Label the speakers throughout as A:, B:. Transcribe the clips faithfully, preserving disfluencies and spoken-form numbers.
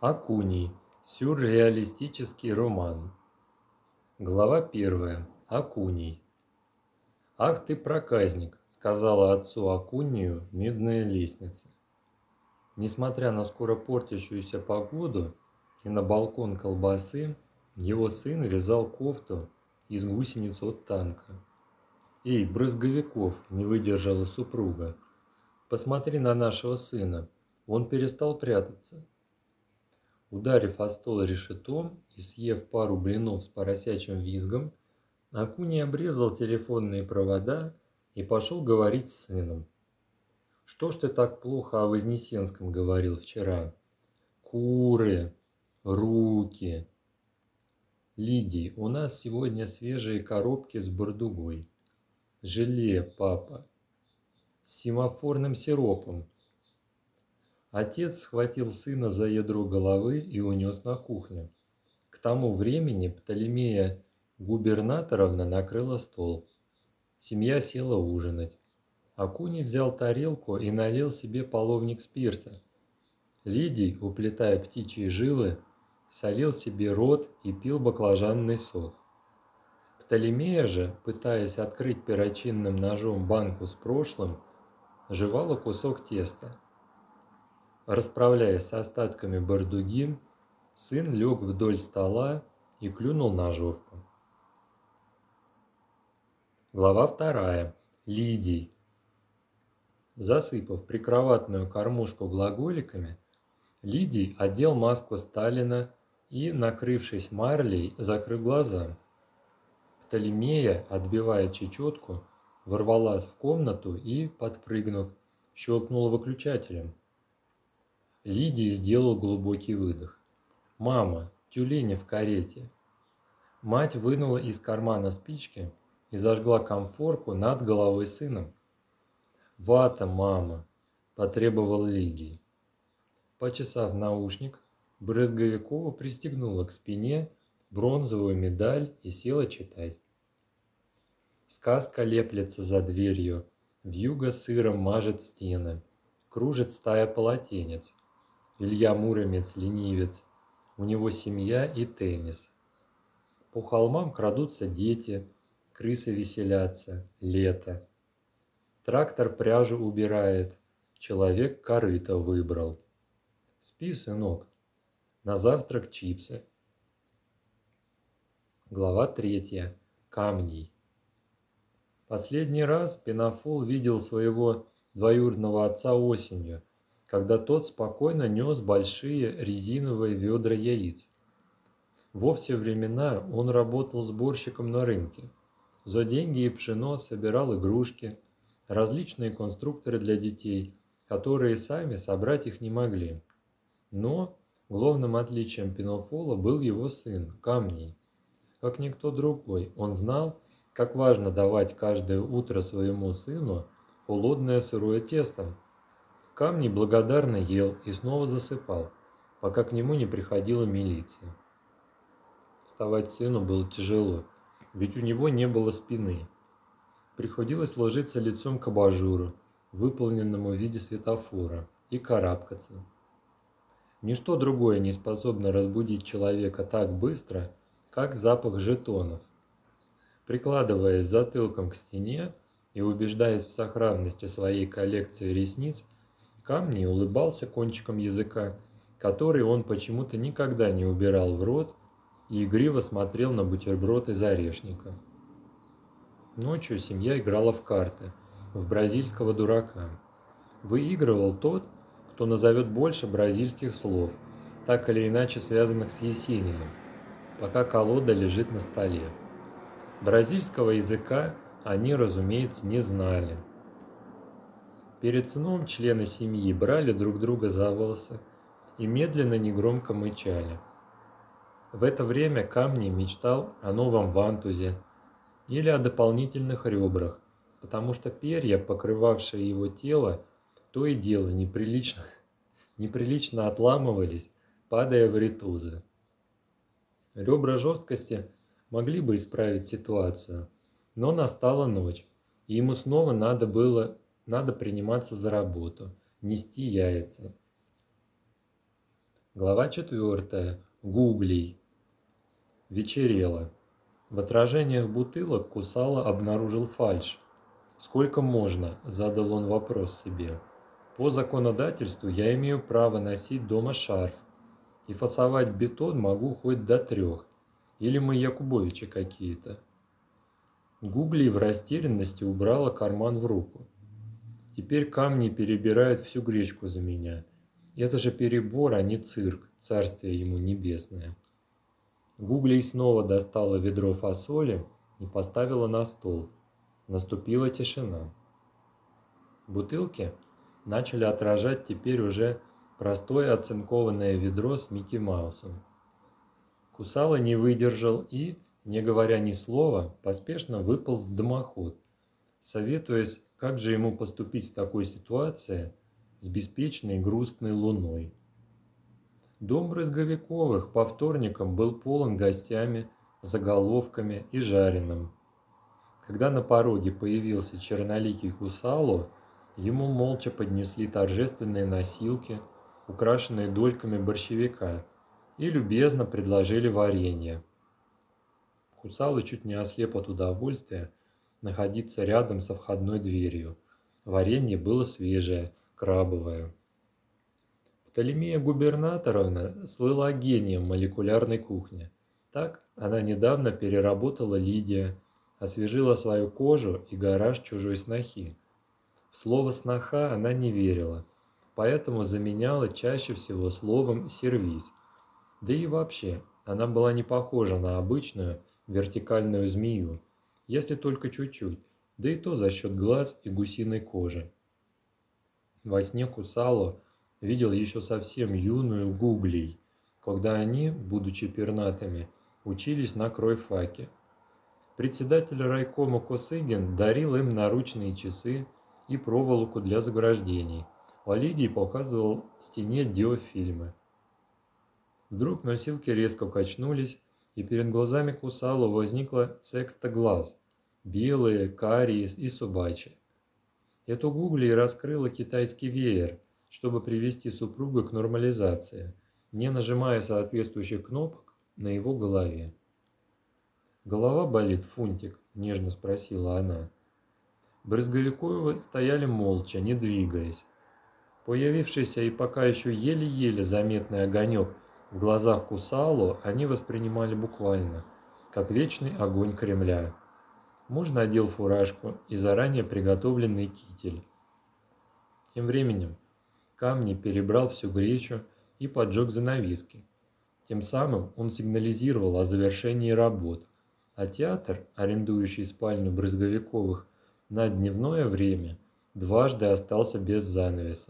A: Акуний. Сюрреалистический роман. Глава первая. Акуний. «Ах ты, проказник!» — сказала отцу Акунию медная лестница. Несмотря на скоро портящуюся погоду и на балкон колбасы, его сын вязал кофту из гусениц от танка. «Эй, Брызговиков!» — не выдержала супруга. «Посмотри на нашего сына, он перестал прятаться». Ударив о стол решетом и съев пару блинов с поросячьим визгом, Акуний обрезал телефонные провода и пошел говорить с сыном. «Что ж ты так плохо о Вознесенском говорил вчера? Куры, руки. Лидий, у нас сегодня свежие коробки с бурдугой. Желе, папа. С семафорным сиропом». Отец схватил сына за ядро головы и унес на кухню. К тому времени Птолемея Губернаторовна накрыла стол. Семья села ужинать. Акуний взял тарелку и налил себе половник спирта. Лидий, уплетая птичьи жилы, солил себе рот и пил баклажанный сок. Птолемея же, пытаясь открыть перочинным ножом банку с прошлым, жевала кусок теста. Расправляясь с остатками бурдуги, сын лег вдоль стола и клюнул ножовку. Глава вторая. Лидий. Засыпав прикроватную кормушку глаголиками, Лидий одел маску Сталина и, накрывшись марлей, закрыл глаза. Птолемея, отбивая чечетку, ворвалась в комнату и, подпрыгнув, щелкнула выключателем. Лидий сделал глубокий выдох. «Мама, тюлени в карете». Мать вынула из кармана спички и зажгла комфорку над головой сына. «Вата, мама!» – потребовал Лидий. Почесав наушник, Брызговикова пристегнула к спине бронзовую медаль и села читать. Сказка леплется за дверью, вьюга сыром мажет стены, кружит стая полотенец. Илья Муромец-ленивец, у него семья и теннис. По холмам крадутся дети, крысы веселятся, лето. Трактор пряжу убирает, человек корыто выбрал. Спи, сынок, на завтрак чипсы. Глава третья. Камний. Последний раз Пенофол видел своего двоюродного отца осенью, когда тот спокойно нес большие резиновые ведра яиц. Во все времена он работал сборщиком на рынке. За деньги и пшено собирал игрушки, различные конструкторы для детей, которые сами собрать их не могли. Но главным отличием Пенофола был его сын, Камний. Как никто другой, он знал, как важно давать каждое утро своему сыну холодное сырое тесто. Камний благодарно ел и снова засыпал, пока к нему не приходила милиция. Вставать сыну было тяжело, ведь у него не было спины. Приходилось ложиться лицом к абажуру, выполненному в виде светофора, и карабкаться. Ничто другое не способно разбудить человека так быстро, как запах жетонов. Прикладываясь затылком к стене и убеждаясь в сохранности своей коллекции ресниц, Камний улыбался кончиком языка, который он почему-то никогда не убирал в рот, и игриво смотрел на бутерброд из орешника. Ночью семья играла в карты, в бразильского дурака. Выигрывал тот, кто назовет больше бразильских слов, так или иначе связанных с Есениным, пока колода лежит на столе. Бразильского языка они, разумеется, не знали. Перед сном члены семьи брали друг друга за волосы и медленно негромко мычали. В это время Камний мечтал о новом вантузе или о дополнительных ребрах, потому что перья, покрывавшие его тело, то и дело неприлично, неприлично отламывались, падая в ритузы. Ребра жесткости могли бы исправить ситуацию, но настала ночь, и ему снова надо было Надо приниматься за работу, нести яйца. Глава четвертая. Гуглей. Вечерело. В отражениях бутылок Кусало обнаружил фальшь. «Сколько можно?» – задал он вопрос себе. «По законодательству я имею право носить дома шарф, и фасовать бетон могу хоть до трех. Или мы Якубовичи какие-то?» Гуглей в растерянности убрала карман в руку. «Теперь камни перебирают всю гречку за меня. Это же перебор, а не цирк, царствие ему небесное». Гуглей снова достала ведро фасоли и поставила на стол. Наступила тишина. Бутылки начали отражать теперь уже простое оцинкованное ведро с Микки Маусом. Кусало не выдержал и, не говоря ни слова, поспешно выполз в дымоход, советуясь, как же ему поступить в такой ситуации с беспечной грустной луной. Дом Брызговиковых по вторникам был полон гостями, заголовками и жареным. Когда на пороге появился черноликий Кусало, ему молча поднесли торжественные носилки, украшенные дольками борщевика, и любезно предложили варенье. Кусало чуть не ослеп от удовольствия находиться рядом со входной дверью. Варенье было свежее, крабовое. Птолемея Губернаторовна слыла гением молекулярной кухни. Так она недавно переработала Лидия, освежила свою кожу и гараж чужой снохи. В слово «сноха» она не верила, поэтому заменяла чаще всего словом «сервиз». Да и вообще, она была не похожа на обычную вертикальную змею, если только чуть-чуть, да и то за счет глаз и гусиной кожи. Во сне Кусало видел еще совсем юную Гуглей, когда они, будучи пернатыми, учились на кройфаке. Председатель райкома Косыгин дарил им наручные часы и проволоку для заграждений, а Лидий показывал стене диофильмы. Вдруг носилки резко качнулись, и перед глазами Кусало возникла секста глаз, белые, карие и собачьи. Эту Гуглей раскрыла китайский веер, чтобы привести супруга к нормализации, не нажимая соответствующих кнопок на его голове. «Голова болит, Фунтик?» – нежно спросила она. Брызговиковы стояли молча, не двигаясь. Появившийся и пока еще еле-еле заметный огонек в глазах Кусало они воспринимали буквально, как вечный огонь Кремля. Муж надел фуражку и заранее приготовленный китель. Тем временем Камни перебрал всю гречу и поджег занавески. Тем самым он сигнализировал о завершении работ, а театр, арендующий спальню Брызговиковых на дневное время, дважды остался без занавеса.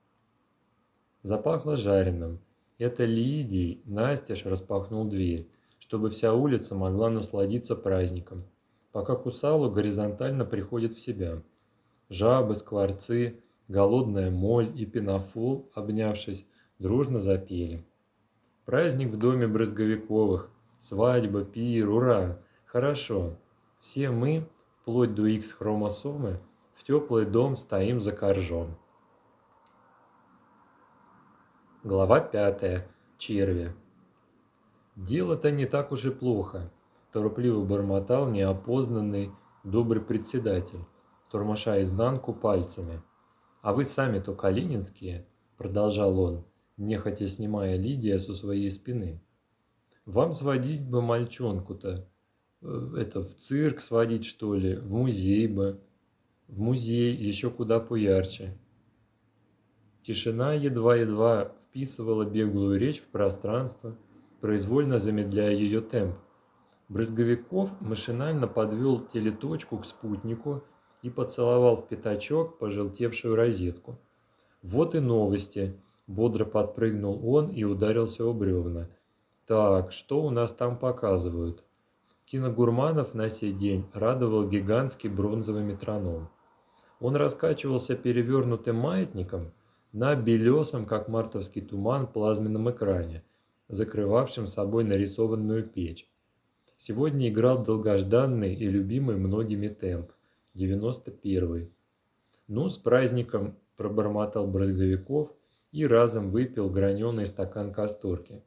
A: Запахло жареным. Это Лидий настежь распахнул дверь, чтобы вся улица могла насладиться праздником, пока Кусало горизонтально приходит в себя. Жабы, скворцы, голодная моль и пенофол, обнявшись, дружно запели. Праздник в доме Брызговиковых, свадьба, пир, ура! Хорошо. Все мы, вплоть до Х-хромосомы, в теплый дом стоим за коржом. Глава пятая. Черви. «Дело-то не так уж и плохо», – торопливо бормотал неопознанный добрый председатель, тормоша изнанку пальцами. «А вы сами-то калининские», – продолжал он, нехотя снимая Лидия со своей спины. «Вам сводить бы мальчонку-то, это в цирк сводить, что ли, в музей бы, в музей еще куда поярче». Тишина едва-едва вписывала беглую речь в пространство, произвольно замедляя ее темп. Брызговиков машинально подвел телеточку к спутнику и поцеловал в пятачок пожелтевшую розетку. «Вот и новости!» – бодро подпрыгнул он и ударился о бревна. «Так, что у нас там показывают?» Киногурманов на сей день радовал гигантский бронзовый метроном. Он раскачивался перевернутым маятником на белесом, как мартовский туман, плазменном экране, закрывавшем собой нарисованную печь. Сегодня играл долгожданный и любимый многими темп, девяносто первый. «Ну, с праздником!» – пробормотал Брызговиков и разом выпил граненый стакан касторки.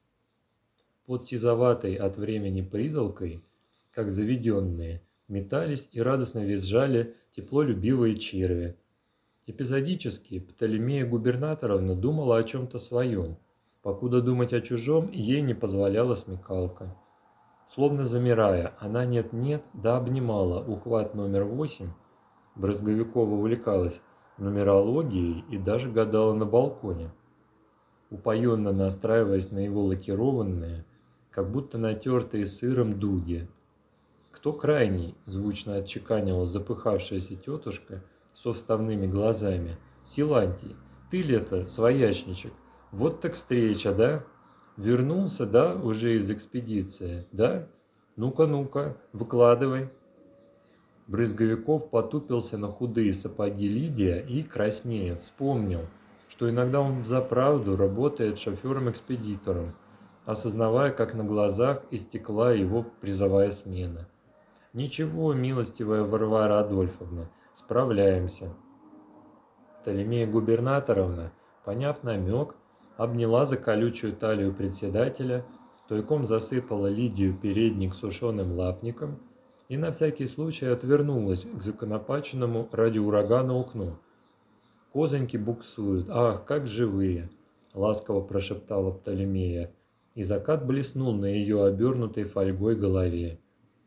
A: Под сизоватой от времени придолкой, как заведенные, метались и радостно визжали теплолюбивые черви. Эпизодически Птолемея Губернаторовна думала о чем-то своем, покуда думать о чужом ей не позволяла смекалка. Словно замирая, она нет-нет, да обнимала ухват номер восемь, Брызговикова увлекалась нумерологией и даже гадала на балконе, упоенно настраиваясь на его лакированные, как будто натертые сыром дуги. «Кто крайний?» – звучно отчеканила запыхавшаяся тетушка со вставными глазами. «Силантий, ты ли это, своячничек? Вот так встреча, да? Вернулся, да, уже из экспедиции, да? Ну-ка, ну-ка, выкладывай». Брызговиков потупился на худые сапоги Лидия и, краснея, вспомнил, что иногда он взаправду работает шофером-экспедитором, осознавая, как на глазах истекла его призовая смена. «Ничего, милостивая Варвара Адольфовна, справляемся». Птолемея Губернаторовна, поняв намек, обняла за колючую талию председателя, тайком засыпала Лидию передник сушеным лапником и на всякий случай отвернулась к законопаченному ради урагана окну. «Козоньки буксуют, ах, как живые!» — ласково прошептала Птолемея, и закат блеснул на ее обернутой фольгой голове.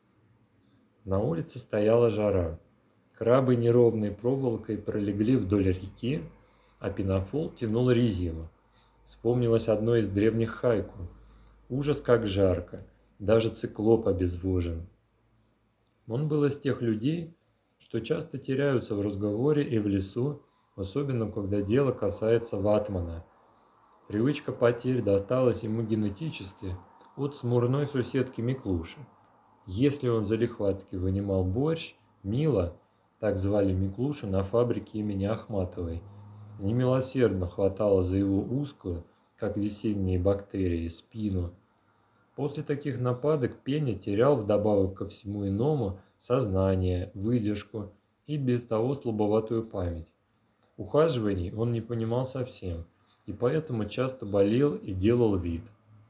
A: На улице стояла жара. Крабы неровной проволокой пролегли вдоль реки, а пенофол тянул резину. Вспомнилось одно из древних хайку. «Ужас, как жарко! Даже циклоп обезвожен!» Он был из тех людей, что часто теряются в разговоре и в лесу, особенно когда дело касается ватмана. Привычка потерь досталась ему генетически от смурной соседки Миклуши. Если он залихватски вынимал борщ, Мила, так звали Миклушу на фабрике имени Ахматовой, немилосердно хватала за его узкую, как весенние бактерии, спину. После таких нападок Пеня терял вдобавок ко всему иному сознание, выдержку и без того слабоватую память. Ухаживаний он не понимал совсем, и поэтому часто болел и делал вид.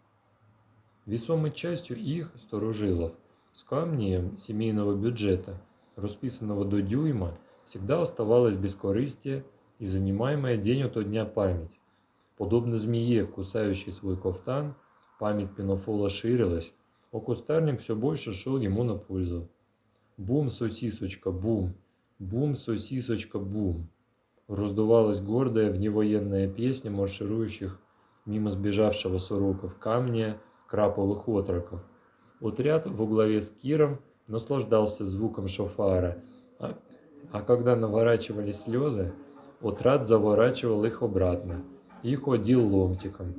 A: Весомой частью их, старожилов, с камнем семейного бюджета, расписанного до дюйма, всегда оставалось бескорыстие и занимаемая день ото дня память. Подобно змее, кусающей свой кафтан, память пенофола ширилась, а кустарник все больше шел ему на пользу. «Бум, сосисочка, бум! Бум, сосисочка, бум!» раздувалась гордая вневоенная песня марширующих мимо сбежавшего с уроков камня краповых отроков. Отряд во главе с Киром наслаждался звуком шофара, а, а когда наворачивались слезы, отряд заворачивал их обратно и ходил ломтиком.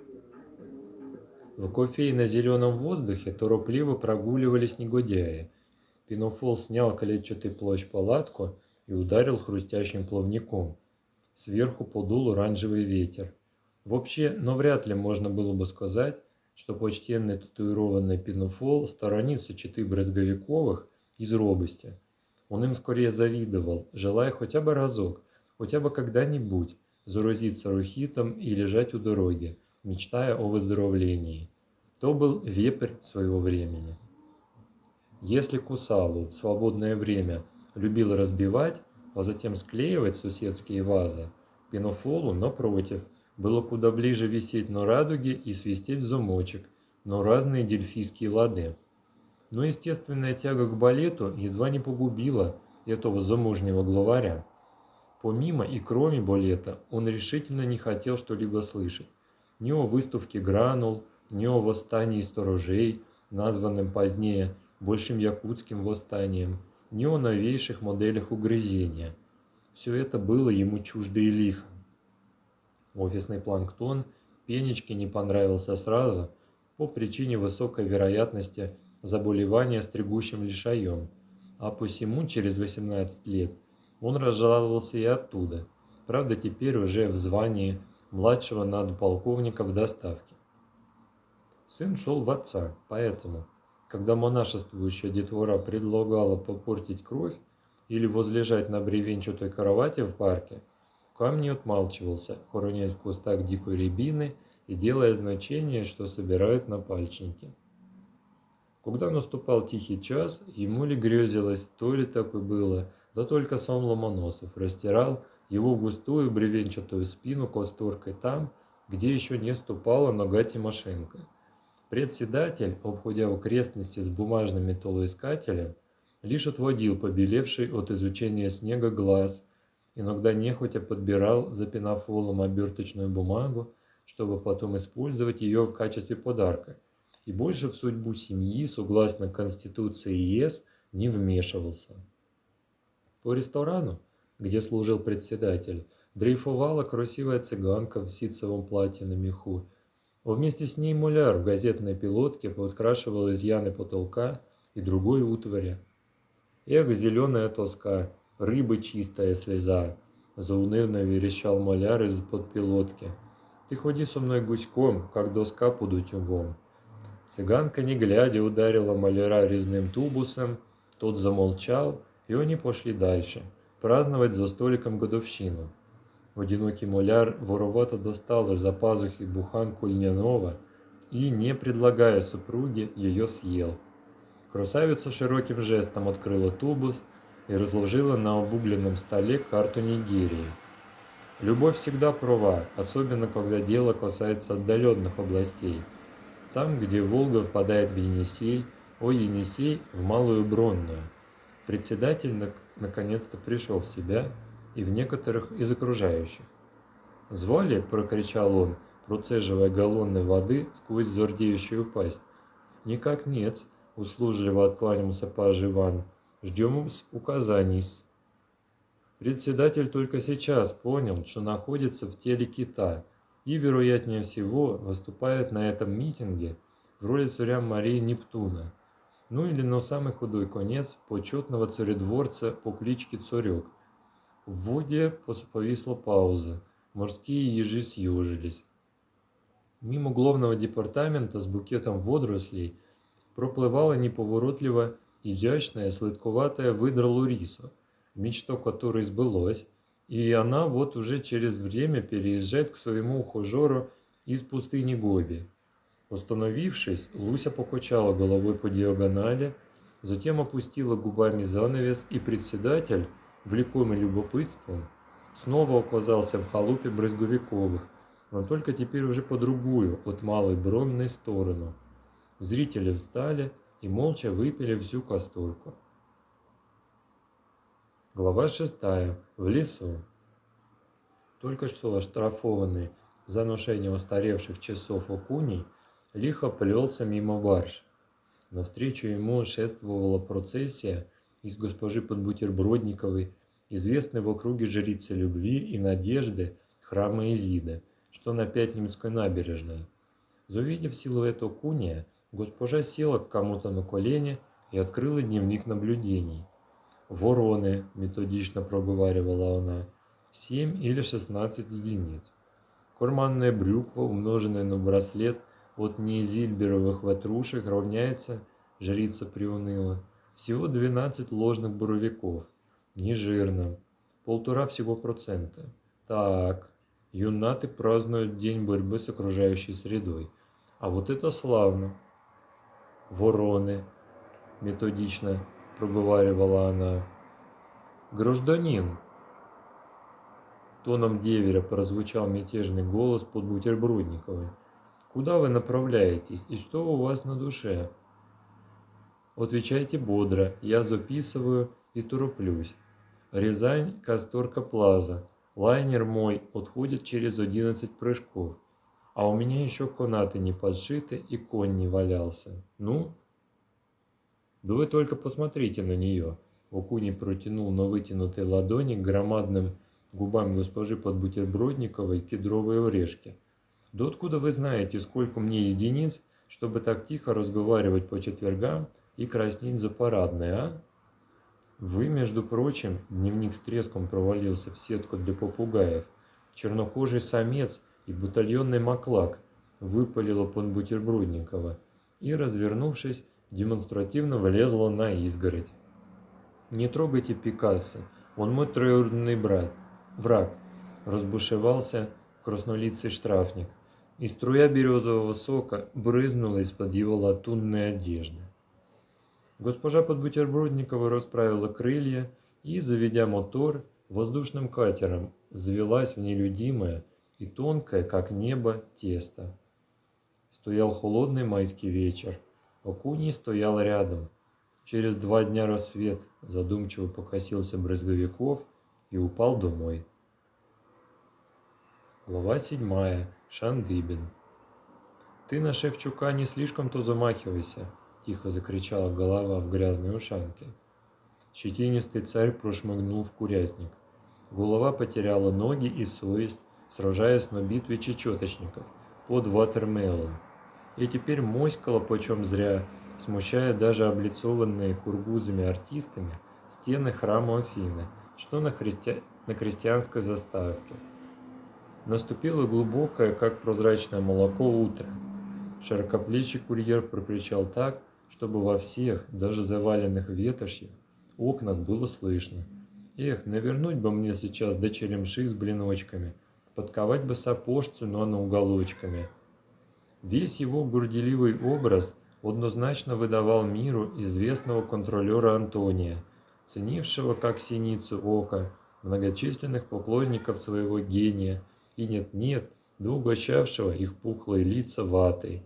A: В кофейно-зеленом воздухе торопливо прогуливались негодяи. Пенофол снял клетчатый плащ-палатку и ударил хрустящим плавником. Сверху подул оранжевый ветер. Вообще, но вряд ли можно было бы сказать, что почтенный татуированный Пенофол сторонится четы Брызговиковых из робости. Он им скорее завидовал, желая хотя бы разок, хотя бы когда-нибудь заразиться рухитом и лежать у дороги, мечтая о выздоровлении. То был вепрь своего времени. Если Кусалу в свободное время любил разбивать, а затем склеивать соседские вазы, Пенофолу, напротив, было куда ближе висеть на радуге и свистеть в замочек, но разные дельфийские лады. Но естественная тяга к балету едва не погубила этого замужнего главаря. Помимо и кроме балета он решительно не хотел что-либо слышать. Ни о выставке гранул, ни о восстании сторожей, названном позднее Большим Якутским восстанием, ни о новейших моделях угрызения. Все это было ему чуждо и лихо. Офисный планктон Пенечке не понравился сразу по причине высокой вероятности заболевания стригущим лишаем, а посему через восемнадцать лет он разжаловался и оттуда, правда теперь уже в звании младшего надполковника в доставке. Сын шел в отца, поэтому, когда монашествующая детвора предлагала попортить кровь или возлежать на бревенчатой кровати в парке, Камни отмалчивался, хоронясь в кустах дикой рябины и делая значение, что собирают на пальчинки. Когда наступал тихий час, ему ли грезилось, то ли так и было, да только сон Ломоносов растирал его густую бревенчатую спину косторкой там, где еще не ступала нога Тимошенко. Председатель, обходя окрестности с бумажным металлоискателем, лишь отводил побелевший от изучения снега глаз, иногда нехотя подбирал за пенофолом оберточную бумагу, чтобы потом использовать ее в качестве подарка, и больше в судьбу семьи, согласно Конституции ЕС, не вмешивался. По ресторану, где служил председатель, дрейфовала красивая цыганка в ситцевом платье на меху, а вместе с ней муляр в газетной пилотке подкрашивал изъяны потолка и другой утвари. «Эх, зеленая тоска, рыбы чистая слеза!» — заунывно верещал маляр из-под пилотки. «Ты ходи со мной гуськом, как доска под утюгом». Цыганка, не глядя, ударила маляра резным тубусом, тот замолчал, и они пошли дальше, праздновать за столиком годовщину. Одинокий маляр воровато достал из-за пазухи буханку льняного и, не предлагая супруге, ее съел. Красавица широким жестом открыла тубус и разложила на обугленном столе карту Нигерии. Любовь всегда права, особенно когда дело касается отдаленных областей. Там, где Волга впадает в Енисей, о Енисей в Малую Бронную. Председатель на- наконец-то пришел в себя и в некоторых из окружающих. «Звали?» – прокричал он, процеживая галлоны воды сквозь зардеющую пасть. «Никак нет», – услужливо откланялся паж Иван. «Ждем указаний». Председатель только сейчас понял, что находится в теле кита и, вероятнее всего, выступает на этом митинге в роли царя Марии Нептуна, ну или на самый худой конец почетного царедворца по кличке Царек. В воде повисла пауза, морские ежи съежились. Мимо главного департамента с букетом водорослей проплывала неповоротливо изящная сладковатая выдра Луриса, мечта которой сбылась, и она вот уже через время переезжает к своему ухажеру из пустыни Гоби. Остановившись, Луся покачала головой по диагонали, затем опустила губами занавес, и председатель, влекомый любопытством, снова оказался в халупе Брызговиковых, но только теперь уже по другую, от Малой Бронной сторону. Зрители встали и молча выпили всю касторку. Глава шестая. В лесу. Только что оштрафованный за ношение устаревших часов окуней лихо плелся мимо барж. Навстречу ему шествовала процессия из госпожи Подбутербродниковой, известной в округе жрицы любви и надежды храма Изиды, что на Пятницкой набережной. Завидев силуэт окуня, госпожа села к кому-то на колени и открыла дневник наблюдений. «Вороны», — методично проговаривала она, — «семь или шестнадцать единиц. Карманная брюква, умноженная на браслет от неизильберовых ватрушек, равняется, жрица приуныла, всего двенадцать ложных буровиков, нежирно, полтора всего процента. Так, юннаты празднуют день борьбы с окружающей средой. А вот это славно». «Вороны», — методично проговаривала она. «Гражданин!» Тоном деверя прозвучал мятежный голос Подбутербродниковой. «Куда вы направляетесь и что у вас на душе?» «Отвечайте бодро, я записываю и тороплюсь. Рязань, Касторка Плаза. Лайнер мой отходит через одиннадцать прыжков. А у меня еще канаты не подшиты и конь не валялся. Ну?» «Да вы только посмотрите на нее!» Окуний протянул на вытянутой ладони к громадным губам госпожи Подбутербродниковой кедровые орешки. «Да откуда вы знаете, сколько мне единиц, чтобы так тихо разговаривать по четвергам и краснеть за парадное, а?» «Вы, между прочим», дневник с треском провалился в сетку для попугаев, «чернокожий самец и батальонный маклак», выпалила Подбутербродникова и, развернувшись, демонстративно влезла на изгородь. «Не трогайте Пикассо, он мой троюродный брат, враг. разбушевался краснолицый штрафник, и струя березового сока брызнула из-под его латунной одежды. Госпожа Подбутербродникова расправила крылья и, заведя мотор, воздушным катером взвелась в нелюдимое и тонкое, как небо, тесто. Стоял холодный майский вечер. Окуний стоял рядом. Через два дня рассвет задумчиво покосился Брызговиков и упал домой. Глава седьмая. Шандыбин. «Ты на Шевчука не слишком-то замахивайся», — тихо закричала голова в грязной ушанке. Щетинистый царь прошмыгнул в курятник. Голова потеряла ноги и совесть, сражаясь на битве чечеточников под Ватермелом, и теперь моськала почем зря, смущая даже облицованные кургузами артистами стены храма Афины, что на, христи... на крестьянской заставке. Наступило глубокое, как прозрачное молоко, утро. Широкоплечий курьер прокричал так, чтобы во всех, даже заваленных ветошью, окнах было слышно. Эх, навернуть бы мне сейчас до черемши с блиночками, подковать бы сапожцу, но на уголочками. Весь его горделивый образ однозначно выдавал миру известного контролера Антония, ценившего как синицу ока многочисленных поклонников своего гения и нет-нет, да угощавшего их пухлые лица ватой.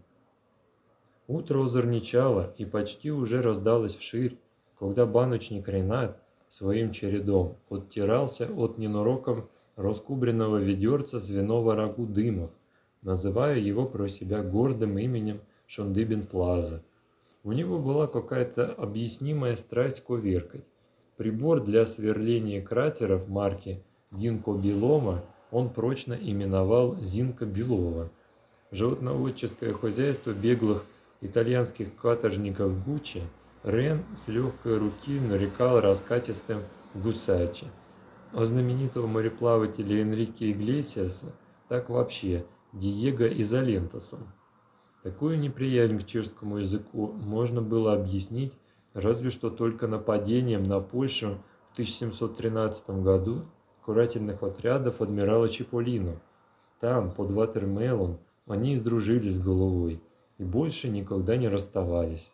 A: Утро озорничало и почти уже раздалось вширь, когда баночник Ренат своим чередом оттирался от ненароком раскубренного ведерца свиного рагу Дымов, называя его про себя гордым именем Шандыбин Плаза. У него была какая-то объяснимая страсть коверкать. Прибор для сверления кратеров марки Динко Белома он прочно именовал Зинка Белова. Животноводческое хозяйство беглых итальянских каторжников Гуччи Рен с легкой руки нарекал раскатистым Гусачи. А знаменитого мореплавателя Энрике Иглесиаса так вообще Диего Изолентосом. Такую неприязнь к чешскому языку можно было объяснить разве что только нападением на Польшу в тысяча семьсот тринадцатом году карательных отрядов адмирала Чиполлино. Там, под Ватермелом, они сдружились с головой и больше никогда не расставались.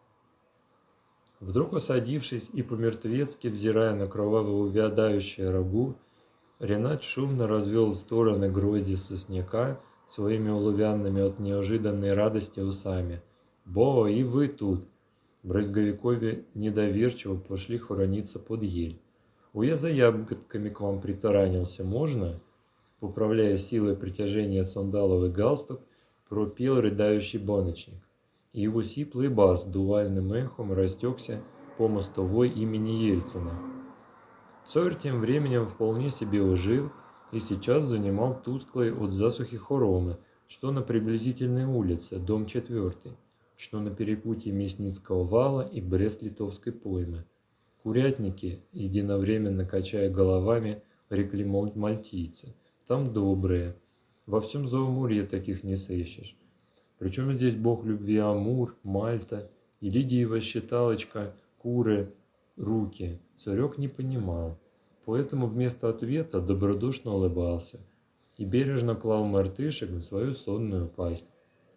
A: Вдруг осадившись и по-мертвецки взирая на кроваво увядающее рагу, Ренат шумно развел в стороны грозди сосняка своими оловянными от неожиданной радости усами. «Бо, и вы тут!» Брызговикове недоверчиво пошли хорониться под ель. «У я за ягодками к вам притаранился, можно?» Поправляя силой притяжения сандаловый галстук, пропел рыдающий баночник. И его сиплый бас дуальным эхом растекся по мостовой имени Ельцина. Царь тем временем вполне себе ужил и сейчас занимал тусклые от засухи хоромы, что на приблизительной улице, дом четвертый, что на перепутье Мясницкого вала и Брест-Литовской поймы. Курятники, единовременно качая головами, рекли мальтийцы. Там добрые. Во всем Заумурье таких не сыщешь. Причем здесь бог любви Амур, Мальта и Лидиева считалочка, куры, руки. Царек не понимал. Поэтому вместо ответа добродушно улыбался и бережно клал мартышек в свою сонную пасть.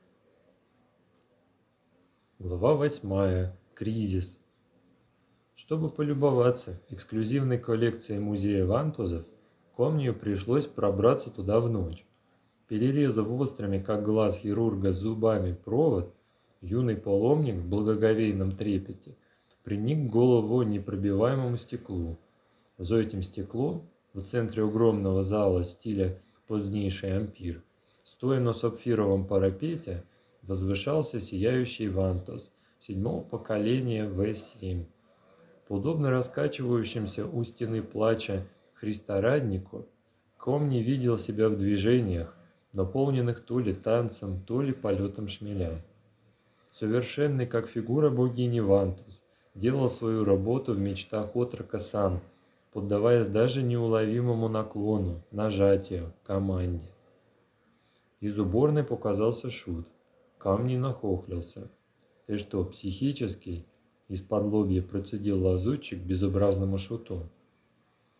A: Глава восьмая. Кризис. Чтобы полюбоваться эксклюзивной коллекцией музея Вантузов, Комнию пришлось пробраться туда в ночь. Перерезав острыми, как глаз хирурга, зубами провод, юный паломник в благоговейном трепете приник голову к непробиваемому стеклу. За этим стеклом, в центре огромного зала стиля позднейший ампир, стоя на сапфировом парапете, возвышался сияющий вантуз седьмого поколения вэ семь. Подобно раскачивающимся у стены плача Христораднику, Комний видел себя в движениях, наполненных то ли танцем, то ли полетом шмеля. Совершенный, как фигура богини Вантуз, делал свою работу в мечтах отрока сам, поддаваясь даже неуловимому наклону, нажатию, команде. Из уборной показался шут. Камни нахохлился. «Ты что, психический?» — из-под лобья процедил лазутчик безобразному шуту.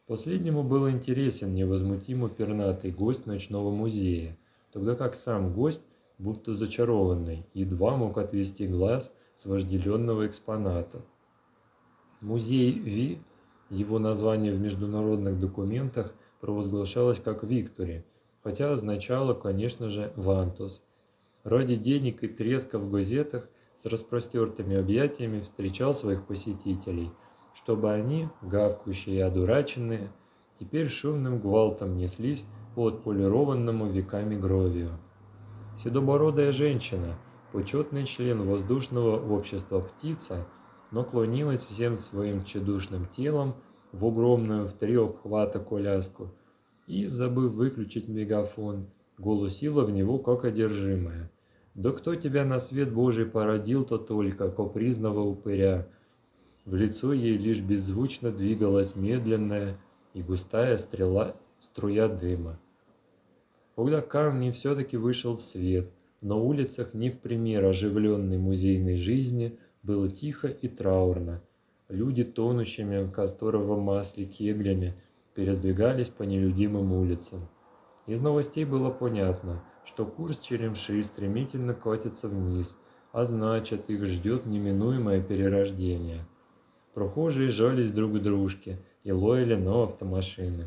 A: Последнему был интересен невозмутимо пернатый гость ночного музея, тогда как сам гость, будто зачарованный, едва мог отвести глаз с вожделенного экспоната. Музей Ви, его название в международных документах провозглашалось как Виктори, хотя означало, конечно же, Вантус. Ради денег и треска в газетах с распростертыми объятиями встречал своих посетителей, чтобы они, гавкающие и одураченные, теперь шумным гвалтом неслись по отполированному веками гровию. Седобородая женщина, почетный член воздушного общества «Птица», но клонилась всем своим тщедушным телом в огромную в три обхвата коляску и, забыв выключить мегафон, голосила в него как одержимая. «Да кто тебя на свет Божий породил-то только, капризного упыря?» В лицо ей лишь беззвучно двигалась медленная и густая стрела, струя дыма. Когда Камни все-таки вышел в свет, на улицах не в пример оживленной музейной жизни было тихо и траурно. Люди, тонущими в касторовом масле кеглями, передвигались по нелюдимым улицам. Из новостей было понятно, что курс Черемши стремительно катится вниз, а значит, их ждет неминуемое перерождение. Прохожие жались друг к дружке и лаяли на автомашины.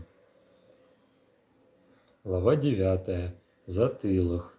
A: Глава девятая. Затылок.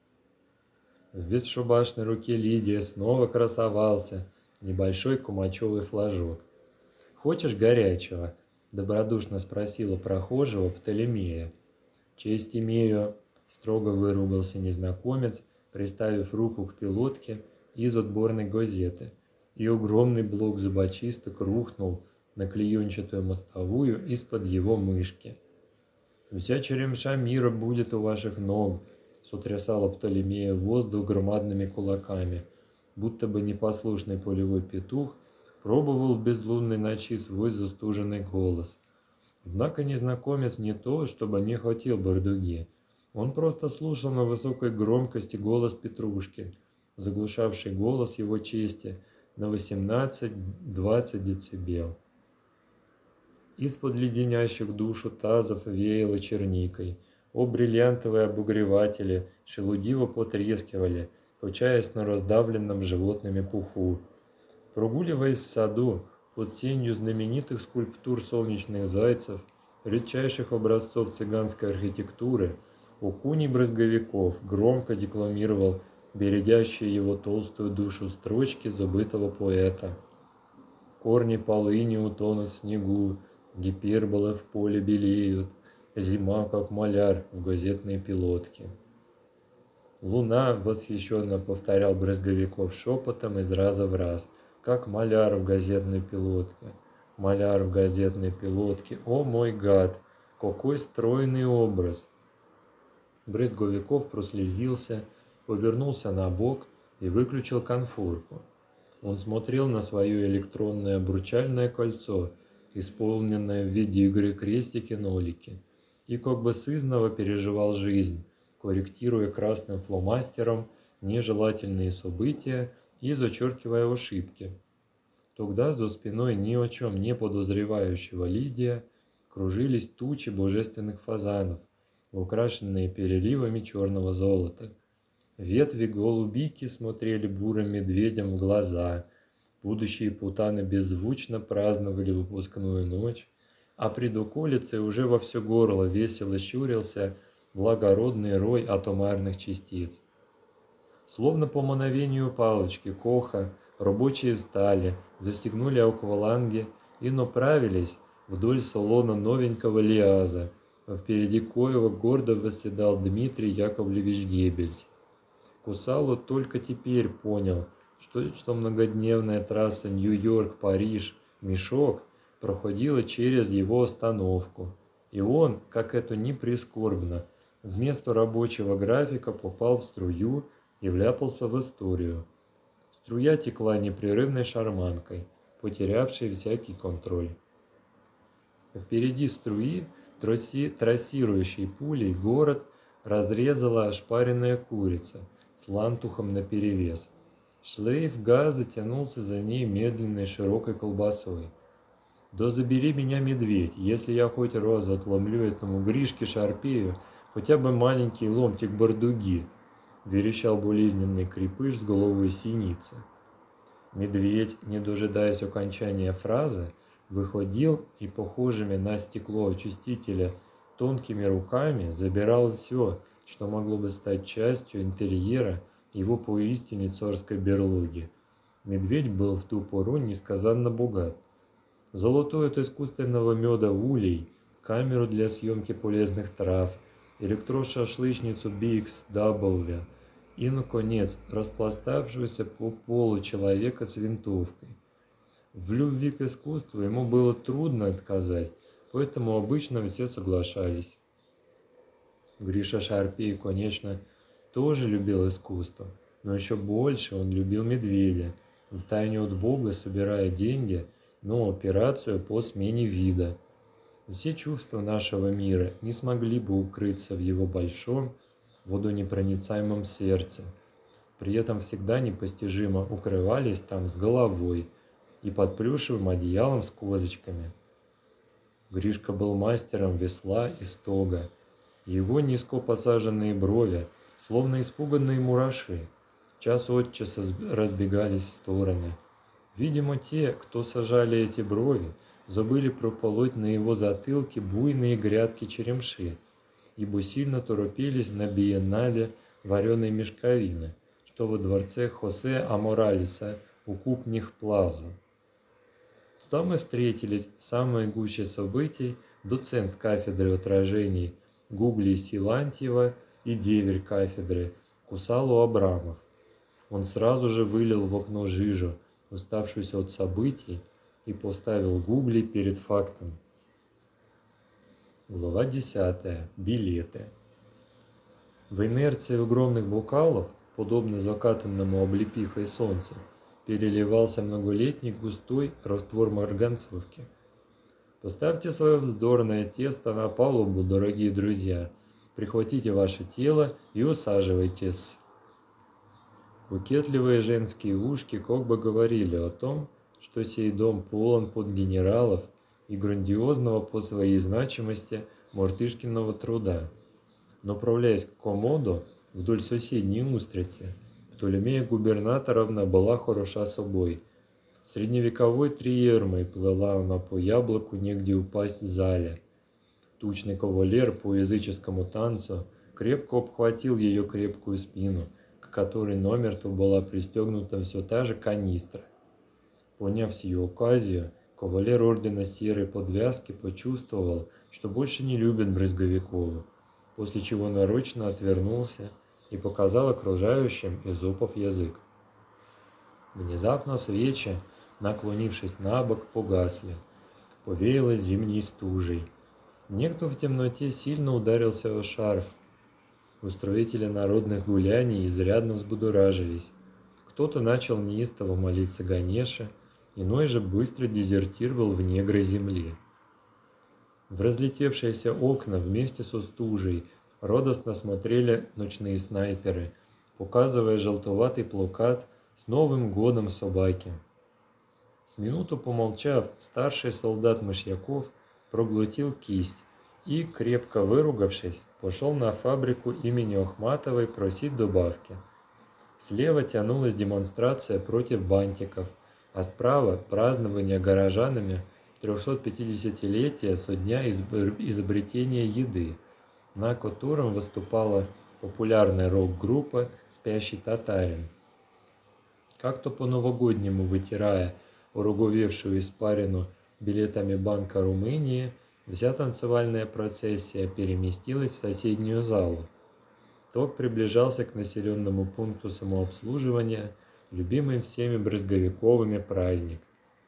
A: В бесшабашной руке Лидии снова красовался небольшой кумачевый флажок. «Хочешь горячего?» – добродушно спросила прохожего Птолемея. «Честь имею», – строго выругался незнакомец, приставив руку к пилотке из отборной газеты, и огромный блок зубочисток рухнул на клеенчатую мостовую из-под его мышки. «Вся черемша мира будет у ваших ног», — сотрясала Птолемея воздух громадными кулаками, будто бы непослушный полевой петух пробовал в безлунной ночи свой застуженный голос. Однако незнакомец не то, чтобы не хотел бардуги. Он просто слушал на высокой громкости голос Петрушки, заглушавший голос его чести на восемнадцать-двадцать децибел. Из-под леденящих душу тазов веяло черникой. О, бриллиантовые обогреватели шелудиво потрескивали, качаясь на раздавленном животными пуху. Прогуливаясь в саду под сенью знаменитых скульптур солнечных зайцев, редчайших образцов цыганской архитектуры, Окуний Брызговиков громко декламировал бередящие его толстую душу строчки забытого поэта. Корни полыни утонут в снегу, гиперболы в поле белеют, зима, как маляр в газетной пилотке. Луна, восхищенно повторял Брызговиков шепотом из раза в раз, как маляр в газетной пилотке. Маляр в газетной пилотке, о мой гад, какой стройный образ! Брызговиков прослезился, повернулся на бок и выключил конфорку. Он смотрел на свое электронное обручальное кольцо, исполненное в виде игры крестики-нолики, и как бы сызнова переживал жизнь, корректируя красным фломастером нежелательные события и зачеркивая ошибки. Тогда за спиной ни о чем не подозревающего Лидия кружились тучи божественных фазанов, украшенные переливами черного золота. Ветви голубики смотрели бурым медведям в глаза, будущие путаны беззвучно праздновали выпускную ночь, а пред околицей уже во все горло весело щурился благородный рой атомарных частиц. Словно по мановению палочки Коха, рабочие встали, застегнули акваланги и направились вдоль салона новенького Лиаза, впереди коего гордо восседал Дмитрий Яковлевич Геббельс. Кусало только теперь понял, что, что многодневная трасса Нью-Йорк-Париж «Мешок» проходила через его остановку, и он, как это ни прискорбно, вместо рабочего графика попал в струю и вляпался в историю. Струя текла непрерывной шарманкой, потерявшей всякий контроль. Впереди струи, траси, трассирующей пулей, город разрезала ошпаренная курица с лантухом наперевес. Шлейф газа тянулся за ней медленной широкой колбасой. Да забери меня, медведь, если я хоть раз отломлю этому Гришке Шарпею хотя бы маленький ломтик бардуги, верещал болезненный крепыш с головой синицы. Медведь, не дожидаясь окончания фразы, выходил и похожими на стекло очистителя тонкими руками забирал все, что могло бы стать частью интерьера его поистине царской берлоги. Медведь был в ту пору несказанно богат. Золотой от искусственного меда улей, камеру для съемки полезных трав, электрошашлычницу би икс дабл ю и, наконец, распластавшегося по полу человека с винтовкой. В любви к искусству ему было трудно отказать, поэтому обычно все соглашались. Гриша Шарпей, конечно, тоже любил искусство, но еще больше он любил медведя, втайне от Бога собирая деньги на операцию по смене вида. Все чувства нашего мира не смогли бы укрыться в его большом, водонепроницаемом сердце. При этом всегда непостижимо укрывались там с головой и под плюшевым одеялом с козочками. Гришка был мастером весла и стога. Его низко посаженные брови, словно испуганные мураши, час от часа разбегались в стороны. Видимо, те, кто сажали эти брови, забыли прополоть на его затылке буйные грядки черемши, ибо сильно торопились на биеннале вареной мешковины, что во дворце Хосе Аморалеса у Купних Плаза. Туда мы встретились в самой гуще событий доцент кафедры отражений Гугли Силантьева и деверь кафедры Кусалу Абрамов. Он сразу же вылил в окно жижу, уставшуюся от событий, и поставил Гугли перед фактом. Глава десятая. Билеты. В инерции огромных бокалов, подобно закатанному облепихой солнцу, переливался многолетний густой раствор марганцовки. Поставьте свое вздорное тесто на палубу, дорогие друзья, прихватите ваше тело и усаживайтесь. Кокетливые женские ушки как бы говорили о том, что сей дом полон под генералов и грандиозного по своей значимости мартышкиного труда. Направляясь к комоду вдоль соседней устрицы, Птолемея Губернаторовна была хороша собой. Средневековой триермой плыла она по яблоку негде упасть в зале. Тучный кавалер по языческому танцу крепко обхватил ее крепкую спину, к которой намертво была пристегнута все та же канистра. Поняв сию оказию, кавалер ордена серой подвязки почувствовал, что больше не любит Брызговикову, после чего нарочно отвернулся и показал окружающим Эзопов язык. Внезапно свечи, наклонившись на бок, погасли. Повеяло зимней стужей. Некто в темноте сильно ударился о шарф. Устроители народных гуляний изрядно взбудоражились. Кто-то начал неистово молиться Ганеше, иной же быстро дезертировал в негры земли. В разлетевшиеся окна вместе со стужей радостно смотрели ночные снайперы, показывая желтоватый плакат с Новым годом собаки. С минуту помолчав, старший солдат Мышьяков проглотил кисть и, крепко выругавшись, пошел на фабрику имени Ахматовой просить добавки. Слева тянулась демонстрация против бантиков, а справа празднование горожанами трехсотпятидесятилетия со дня изобретения еды, на котором выступала популярная рок-группа «Спящий татарин». Как-то по-новогоднему вытирая уруговевшую испарину билетами Банка Румынии, вся танцевальная процессия переместилась в соседнюю залу. Ток приближался к населенному пункту самообслуживания, любимый всеми Брызговиковыми праздник.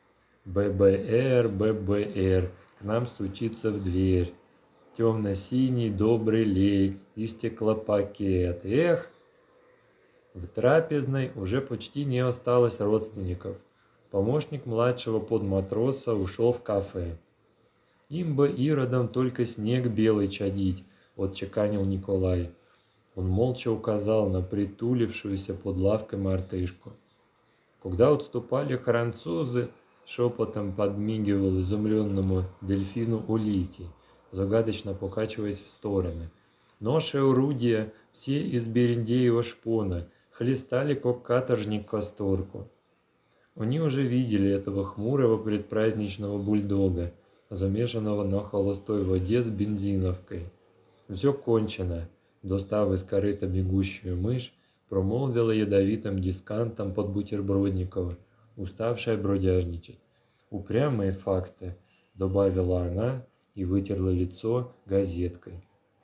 A: ББР, ББР, к нам стучится в дверь. Темно-синий добрый лей и стеклопакет. Эх! В трапезной уже почти не осталось родственников. Помощник младшего подматроса ушел в кафе. Им бы иродом только снег белый чадить, отчеканил Николай. Он молча указал на притулившуюся под лавкой мартышку. Когда отступали французы, шепотом подмигивал изумленному дельфину Улитий, загадочно покачиваясь в стороны. Нож и орудия, все из Берендеева шпона, хлестали, как каторжник касторку. Они уже видели этого хмурого предпраздничного бульдога, замешанного на холостой воде с бензиновкой. «Все кончено», — достав из корыта бегущую мышь, промолвила ядовитым дискантом под бутербродникова, уставшая бродяжничать. «Упрямые факты», — добавила она и вытерла лицо газеткой.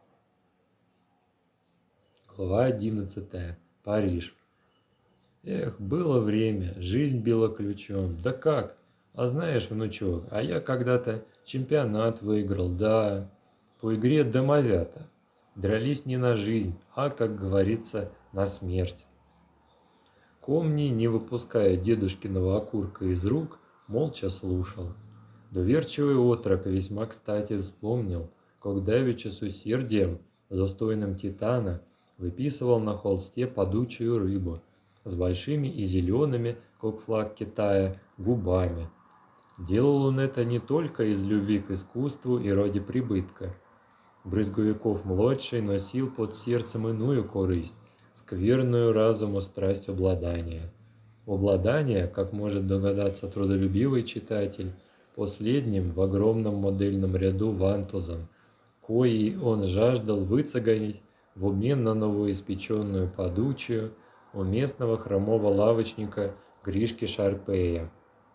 A: Глава одиннадцатая. Париж. Эх, было время, жизнь била ключом. Да как? А знаешь, внучок, а я когда-то чемпионат выиграл, да, по игре домовята. Дрались не на жизнь, а, как говорится, на смерть. Комни, не выпуская дедушкиного окурка из рук, молча слушал. Доверчивый отрок весьма кстати вспомнил, как давеча с усердием, достойным титана, выписывал на холсте падучую рыбу с большими и зелеными, как флаг Китая, губами. Делал он это не только из любви к искусству и ради прибытка. Брызговиков-младший носил под сердцем иную корысть, скверную разуму страсть обладания. Обладание, как может догадаться трудолюбивый читатель, последним в огромном модельном ряду вантузом, кои он жаждал выцеганить в обмен на новоиспеченную подучию у местного хромого лавочника Гришки Шарпея.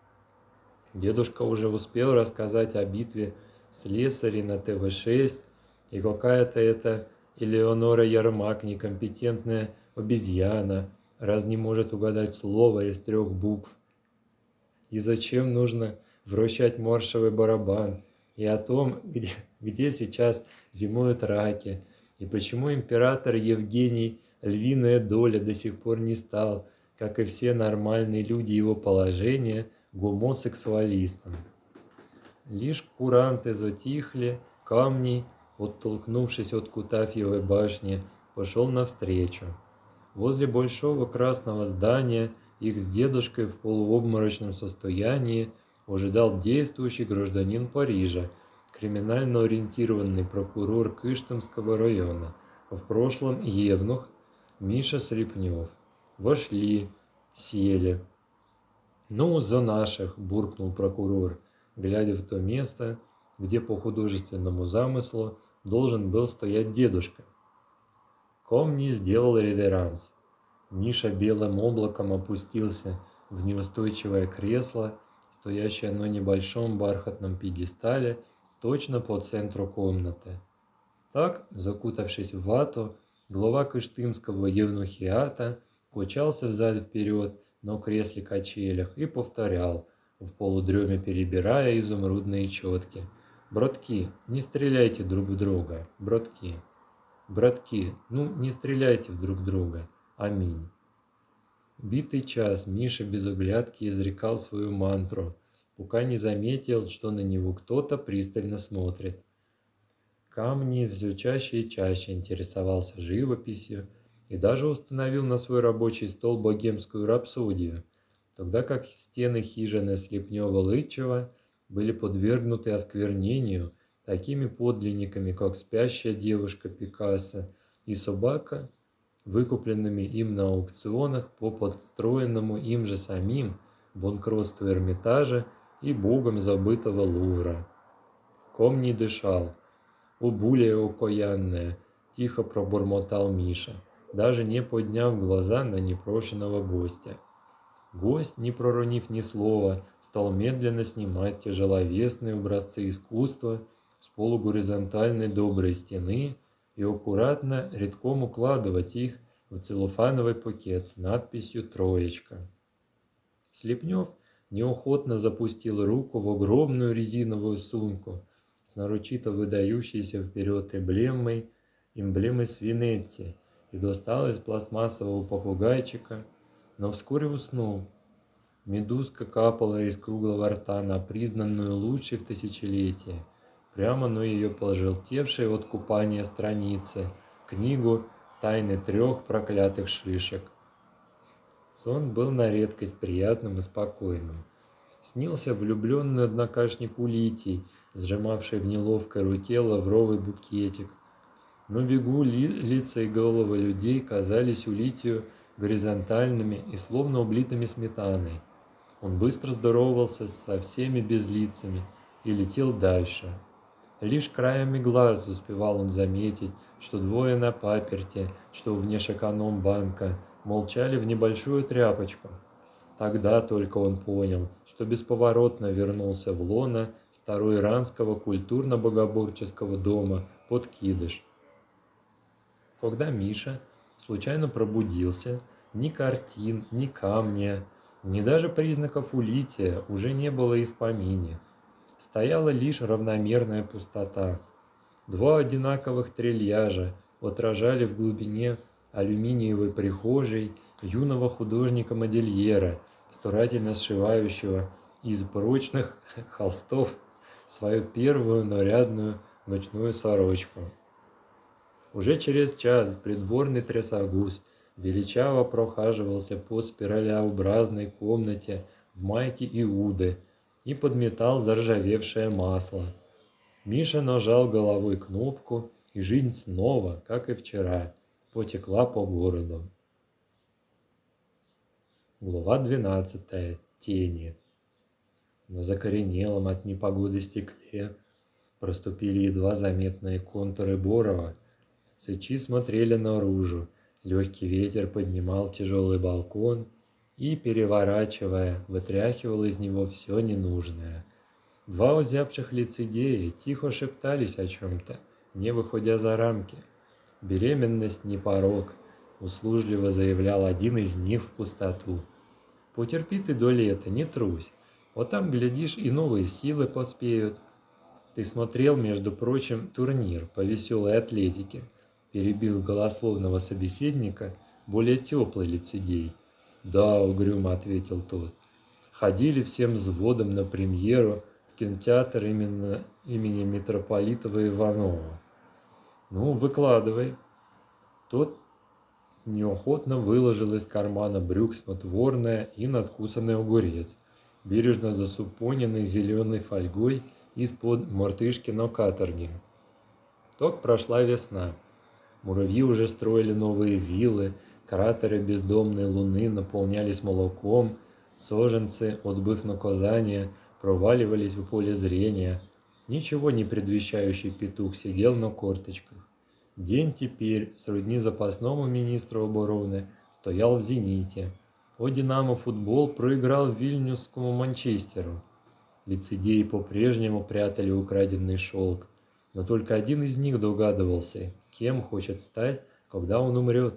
A: Дедушка уже успел рассказать о битве слесарей на Тэ Вэ шесть, и какая-то эта Элеонора Ярмак, некомпетентная обезьяна, раз не может угадать слово из трех букв. И зачем нужно вращать маршевый барабан, и о том, где, где сейчас зимуют раки, и почему император Евгений львиная доля до сих пор не стал, как и все нормальные люди его положения, гомосексуалистом. Лишь куранты затихли, Камни, оттолкнувшись от Кутафьевой башни, пошел навстречу. Возле большого красного здания их с дедушкой в полуобморочном состоянии ожидал действующий гражданин Парижа, криминально ориентированный прокурор Кыштымского района, в прошлом евнух Миша Слепнев. Вошли, сели. «Ну, за наших!» – буркнул прокурор, глядя в то место, где по художественному замыслу должен был стоять дедушка. Комни сделал реверанс. Миша белым облаком опустился в неустойчивое кресло, стоящее на небольшом бархатном пьедестале, точно по центру комнаты. Так, закутавшись в вату, глава кыштымского евнухиата качался взад-вперед на кресле-качелях и повторял, в полудреме перебирая изумрудные четки: «Братки, не стреляйте друг в друга, братки! Братки, ну не стреляйте в друг друга! Аминь!» Битый час Миша без оглядки изрекал свою мантру, пока не заметил, что на него кто-то пристально смотрит. Камни все чаще и чаще интересовался живописью и даже установил на свой рабочий стол богемскую рапсодию, тогда как стены хижины Слепнева-Лычева были подвергнуты осквернению такими подлинниками, как спящая девушка Пикассо и собака, выкупленными им на аукционах по подстроенному им же самим банкротству Эрмитажа и богом забытого Лувра. Комни дышал. «О, булия окаянная!» – тихо пробормотал Миша, даже не подняв глаза на непрошенного гостя. Гость, не проронив ни слова, стал медленно снимать тяжеловесные образцы искусства с полугоризонтальной доброй стены и аккуратно редком укладывать их в целлофановый пакет с надписью «Троечка». Слепнев неохотно запустил руку в огромную резиновую сумку с нарочито выдающейся вперед эмблемой, эмблемой Свинетти, и достал из пластмассового попугайчика, но вскоре уснул. Медузка капала из круглого рта на признанную лучшей в тысячелетие, прямо на ее пожелтевшей от купания страницы, книгу «Тайны трех проклятых шишек». Сон был на редкость приятным и спокойным. Снился влюбленный однокашник Улитий, сжимавший в неловкой руке лавровый букетик. На бегу ли, лица и головы людей казались Улитию горизонтальными и словно облитыми сметаной. Он быстро здоровался со всеми безлицами и летел дальше. Лишь краями глаз успевал он заметить, что двое на паперти, что у внешэкономбанка, молчали в небольшую тряпочку. Тогда только он понял, что бесповоротно вернулся в лоно староиранского культурно-богоборческого дома под Кидыш. Когда Миша случайно пробудился, ни картин, ни камня, ни даже признаков улития уже не было и в помине. Стояла лишь равномерная пустота. Два одинаковых трильяжа отражали в глубине алюминиевой прихожей юного художника-модельера, старательно сшивающего из прочных холстов свою первую нарядную ночную сорочку. Уже через час придворный трясогуз величаво прохаживался по спиралеобразной комнате в майке Иуды и подметал заржавевшее масло. Миша нажал головой кнопку, и жизнь снова, как и вчера, потекла по городу. Глава двенадцатая. Тени. На закоренелом от непогоды стекле проступили едва заметные контуры Борова. Сычи смотрели наружу, легкий ветер поднимал тяжелый балкон и, переворачивая, вытряхивал из него все ненужное. Два озябших лицедея тихо шептались о чем-то, не выходя за рамки. «Беременность не порок», — услужливо заявлял один из них в пустоту. «Потерпи ты до лета, не трусь, вот там, глядишь, и новые силы поспеют». «Ты смотрел, между прочим, турнир по веселой атлетике», — перебил голословного собеседника более теплый лицедей. «Да», — угрюмо ответил тот. «Ходили всем взводом на премьеру в кинотеатр именно имени митрополитова Иванова». «Ну, выкладывай». Тот неохотно выложил из кармана брюк снотворное и надкусанный огурец, бережно засупоненный зеленой фольгой из-под мартышкиной каторги. Так прошла весна. Муравьи уже строили новые виллы, кратеры бездомной луны наполнялись молоком, саженцы, отбыв наказание, проваливались в поле зрения. Ничего не предвещающий петух сидел на корточках. День теперь, сродни запасному министру обороны, стоял в зените. О «Динамо» футбол проиграл вильнюсскому Манчестеру. Лицедеи по-прежнему прятали украденный шелк, но только один из них догадывался, кем хочет стать, когда он умрет.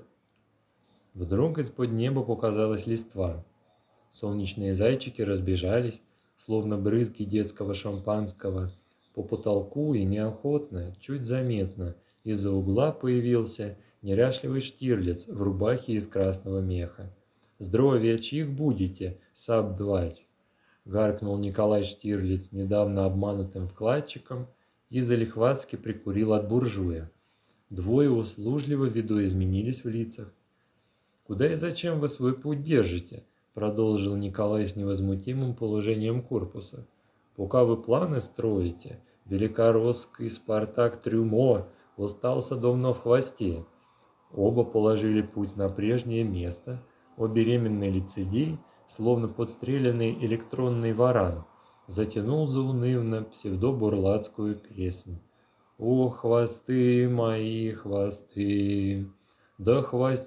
A: Вдруг из-под неба показалась листва. Солнечные зайчики разбежались, словно брызги детского шампанского. По потолку и неохотно, чуть заметно, из-за угла появился неряшливый Штирлиц в рубахе из красного меха. «Здоровья чьих будете, саб-двач?» — гаркнул Николай Штирлиц недавно обманутым вкладчиком и залихватски прикурил от буржуя. Двое услужливо видоизменились в лицах. «Куда и зачем вы свой путь держите?» — продолжил Николай с невозмутимым положением корпуса. «Пока вы планы строите, великоросский Спартак Трюмо остался давно в хвосте». Оба положили путь на прежнее место. О беременный лицедей, словно подстреленный электронный варан, затянул заунывно псевдобурлацкую песнь. «О, хвосты мои, хвосты, да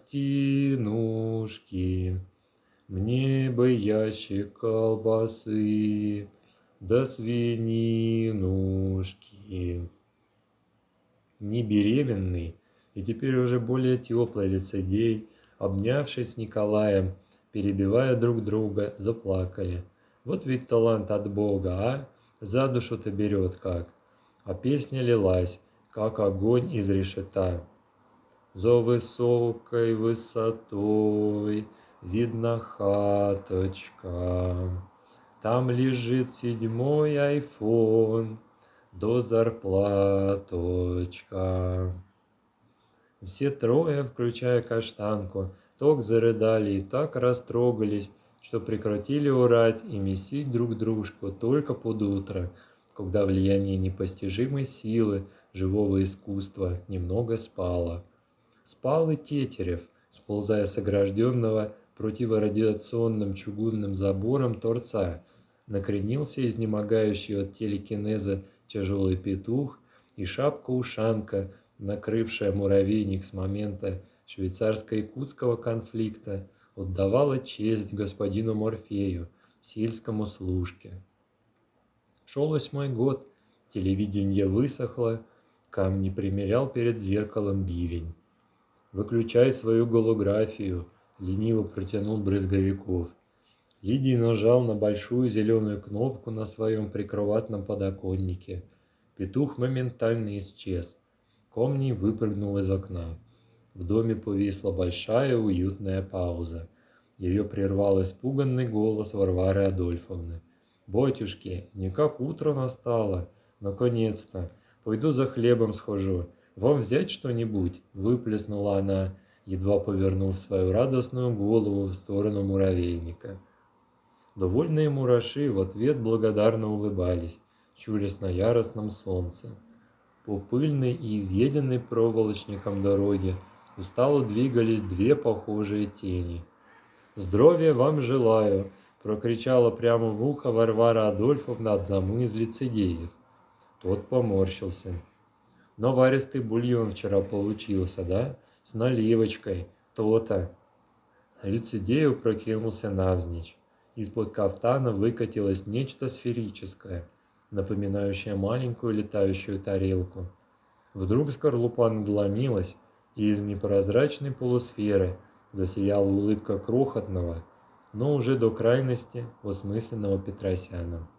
A: хвостинушки, мне бы ящик колбасы, да свининушки». Не беременный и теперь уже более теплый лицедей, обнявшись с Николаем, перебивая друг друга, заплакали. Вот ведь талант от Бога, а? За душу-то берет как. А песня лилась, как огонь из решета. За высокой высотой видна хаточка, там лежит седьмой айфон, до зарплаточка. Все трое, включая каштанку, так зарыдали и так растрогались, что прекратили орать и месить друг дружку только под утро, когда влияние непостижимой силы живого искусства немного спало. Спал и Тетерев, сползая с огражденного противорадиационным чугунным забором торца. Накренился изнемогающий от телекинеза тяжелый петух, и шапка-ушанка, накрывшая муравейник с момента швейцарско-якутского конфликта, отдавала честь господину Морфею, сельскому служке. Шел восьмой год, телевидение высохло, камни примерял перед зеркалом бивень. «Выключай свою голографию», — лениво протянул Брызговиков. Лидий нажал на большую зеленую кнопку на своем прикроватном подоконнике. Петух моментально исчез. Комний выпрыгнул из окна. В доме повисла большая уютная пауза. Ее прервал испуганный голос Варвары Адольфовны. «Батюшки, никак утро настало. Наконец-то. Пойду за хлебом схожу. Вам взять что-нибудь?» — выплеснула она, едва повернув свою радостную голову в сторону муравейника. Довольные мураши в ответ благодарно улыбались, щурясь на яростном солнце. По пыльной и изъеденной проволочником дороге устало двигались две похожие тени. «Здравия вам желаю!» — прокричала прямо в ухо Варвара Адольфовна одному из лицедеев. Тот поморщился. «Наваристый бульон вчера получился, да? С наливочкой. То-то!» Лицедей опрокинулся навзничь. Из-под кафтана выкатилось нечто сферическое, напоминающее маленькую летающую тарелку. Вдруг скорлупа надломилась, и из непрозрачной полусферы засияла улыбка крохотного, но уже до крайности осмысленного Петросяна.